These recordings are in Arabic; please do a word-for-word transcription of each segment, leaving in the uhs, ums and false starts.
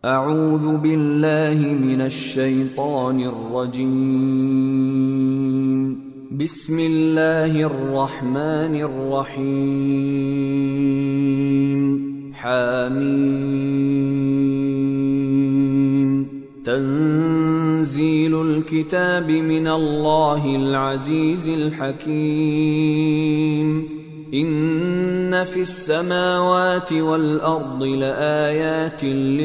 أعوذ بالله من الشيطان الرجيم. بسم الله الرحمن الرحيم. حميم. تنزيل الكتاب من الله العزيز الحكيم. إن في السماوات والأرض لآيات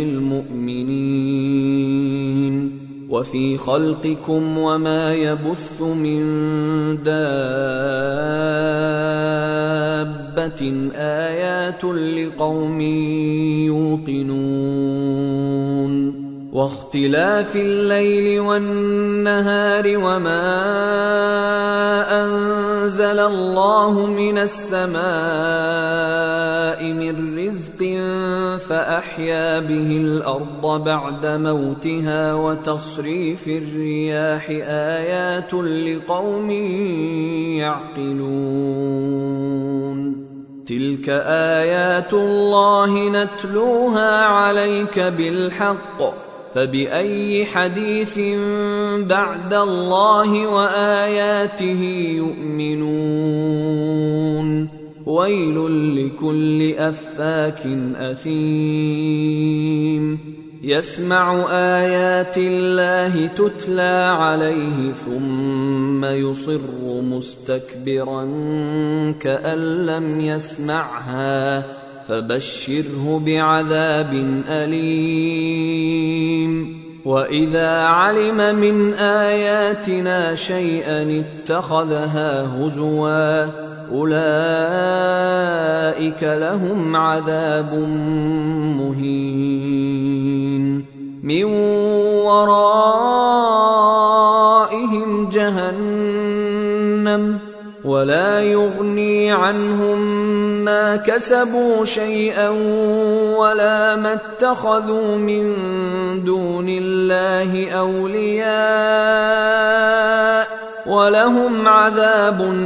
للمؤمنين وفي خلقكم وما يبث من دابة آيات لقوم يوقنون واختلاف الليل والنهار وما أنزل الله من السماء من رزق فأحيا به الأرض بعد موتها وتصريف الرياح آيات لقوم يعقلون. تلك آيات الله نتلوها عليك بالحق فبأي حديث بعد الله وآياته يؤمنون. ويل لكل أفاك أثيم يسمع آيات الله تتلى عليه ثم يصر مستكبرا كأن لم يسمعها فبشره بعذاب أليم. وإذا علم من آياتنا شيئا اتخذها هزوا أولئك لهم عذاب مهين. من ورائهم جهنم ولا يغني عنهم ما كسبوا شيئا ولا ما اتخذوا من دون الله أولياء ولهم عذاب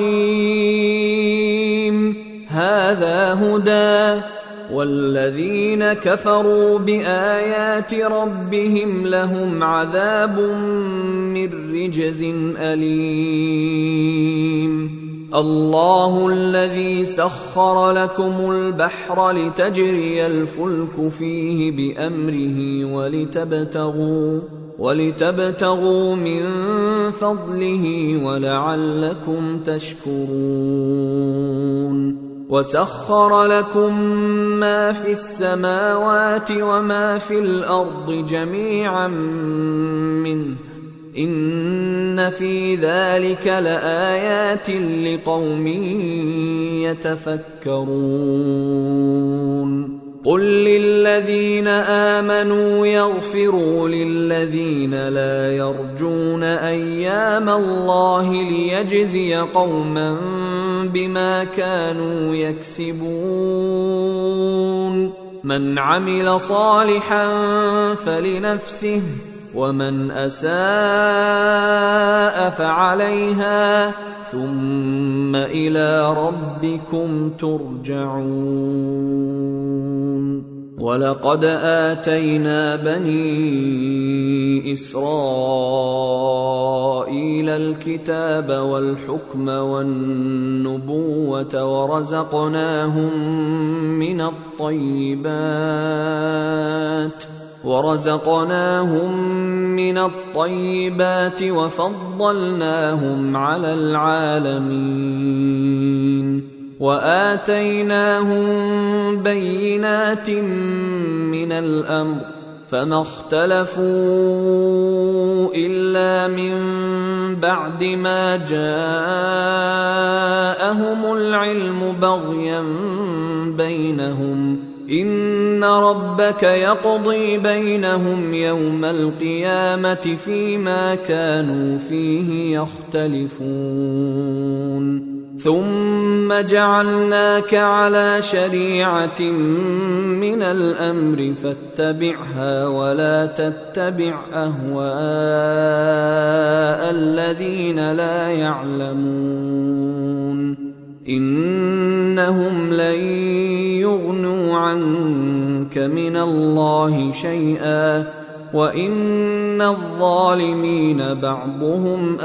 عظيم. هذا هدى والذين كفروا بآيات ربهم لهم عذاب من رجز أليم. الله الذي سخر لكم البحر لتجري الفلك فيه بأمره ولتبتغوا ولتبتغوا من فضله ولعلكم تشكرون. وسخر لكم ما في السماوات وما في الأرض جميعا منه إن في ذلك لآيات لقوم يتفكرون. قل للذين آمنوا يغفروا للذين لا يرجون أيام الله ليجزي قوما بما كانوا يكسبون. من عمل صالحا فلنفسه ومن أساء فعليها ثم إلى ربكم ترجعون. ولقد آتينا بني إسرائيل الكتاب والحكم والنبوة ورزقناهم من الطيبات ورزقناهم من الطيبات وفضلناهم على العالمين. وآتيناهم بينات من الأمر فما اختلفوا إلا من بعد ما جاءهم العلم بغيا بينهم. إن ربك يقضي بينهم يوم القيامة فيما كانوا فيه يختلفون. ثم جعلناك على شريعة من الأمر فاتبعها ولا تتبع أهواء الذين لا يعلمون. إنهم لن يغنوا عنك عنك من الله شيئا وإن الظالمين بعضهم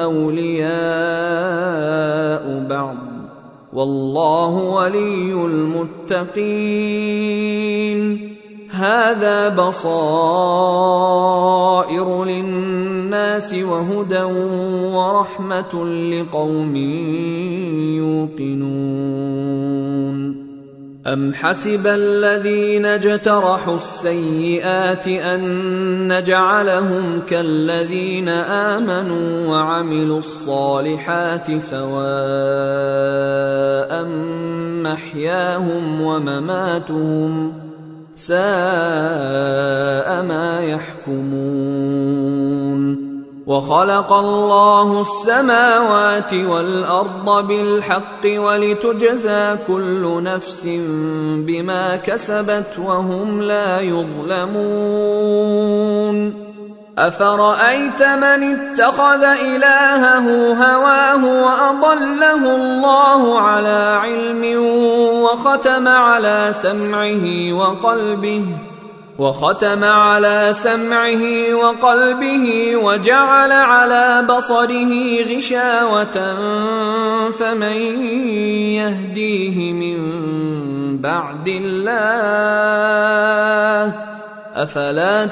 أولياء بعض والله ولي المتقين. هذا بصائر للناس وهدى ورحمة لقوم يوقنون. أم حسب الذين اجترحوا السيئات أن نجعلهم كالذين آمنوا وعملوا الصالحات سواء محياهم ومماتهم ساء ما يحكمون. وخلق الله السماوات والأرض بالحق ولتجزى كل نفس بما كسبت وهم لا يظلمون. أفرأيت من اتخذ إلهه هواه وأضله الله على علم وختم على سمعه وقلبه وختم على سمعه وقلبه وجعل على بصره غشاوة فمن يهديه من بعد الله أفلا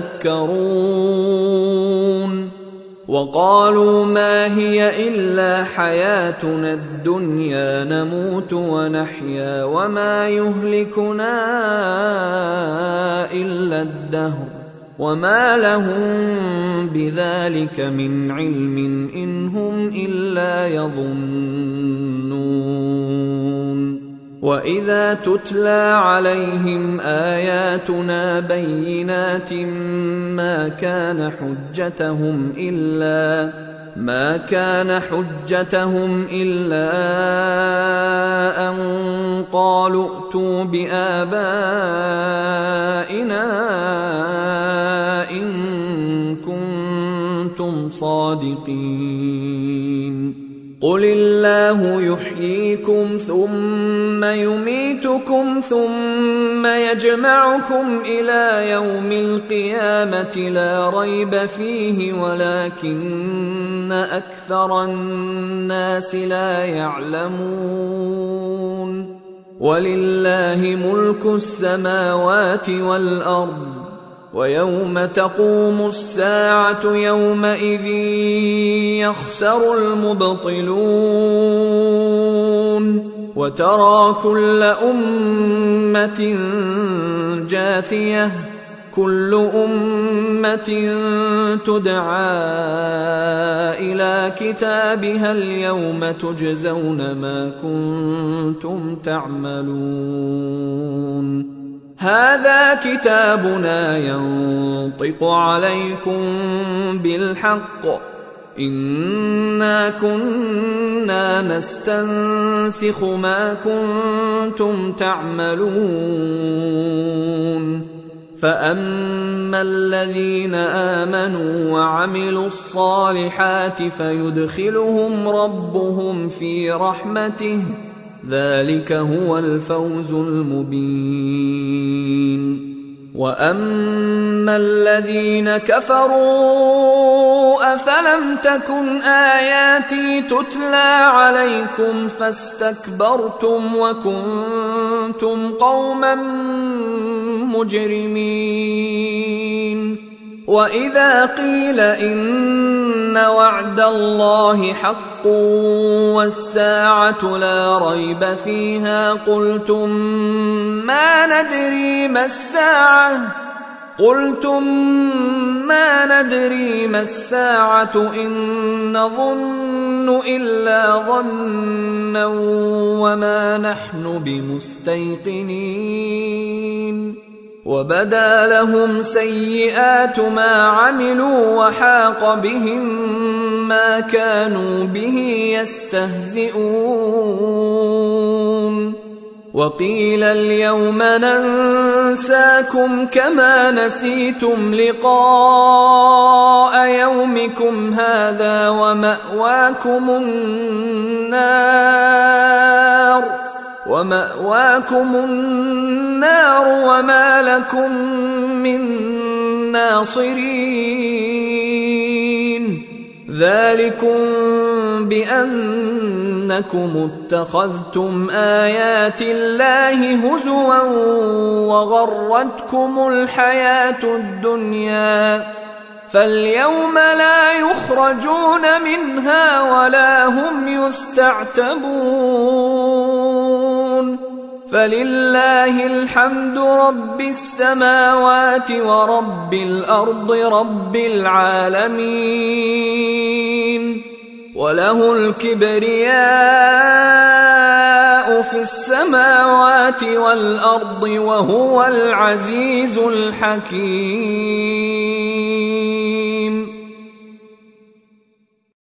تذكرون. وقالوا ما هي إلا حياتنا الدنيا نموت ونحيا وما يهلكنا إلا الدهر وما لهم بذلك من علم إن هم إلا يظنون. وإذا تتلى عليهم آياتنا بينات ما كان حجتهم إلا ما كان حجتهم إلا أن قالوا ائتوا بآبائنا إن كنتم صادقين. قل الله يحييكم ثم يميتكم ثم يجمعكم إلى يوم القيامة لا ريب فيه ولكن أكثر الناس لا يعلمون. ولله ملك السماوات والأرض ويوم تقوم الساعة يومئذ يخسر المبطلون. وترى كل أمة جاثية كل أمة تدعى إلى كتابها اليوم تجزون ما كنتم تعملون. هذا كتابنا ينطق عليكم بالحق إنا كنا نستنسخ ما كنتم تعملون. فأما الذين آمنوا وعملوا الصالحات فيدخلهم ربهم في رحمته ذلك هو الفوز المبين. وأما الذين كفروا أفلم تكن آياتي تتلى عليكم فاستكبرتم وكنتم قوما مجرمين. وإذا قيل إن وعد الله حق والساعة لا ريب فيها قلتم ما ندري ما الساعة قلتم ما ندري ما الساعة إن نظن إلا ظنا وما نحن بمستيقنين. وبدا لهم سيئات ما عملوا وحاق بهم ما كانوا به يستهزئون. وقيل اليوم ننساكم كما نسيتم لقاء يومكم هذا ومأواكم النار ومأواكم النار وما لكم من ناصرين ذلكم بأنكم اتخذتم آيات الله هزوا وغرتكم الحياة الدنيا فاليوم لا يخرجون منها ولا هم يستعتبون فلله الحمد رب السماوات ورب الأرض رب العالمين وله الكبرياء في السماوات والأرض وهو العزيز الحكيم.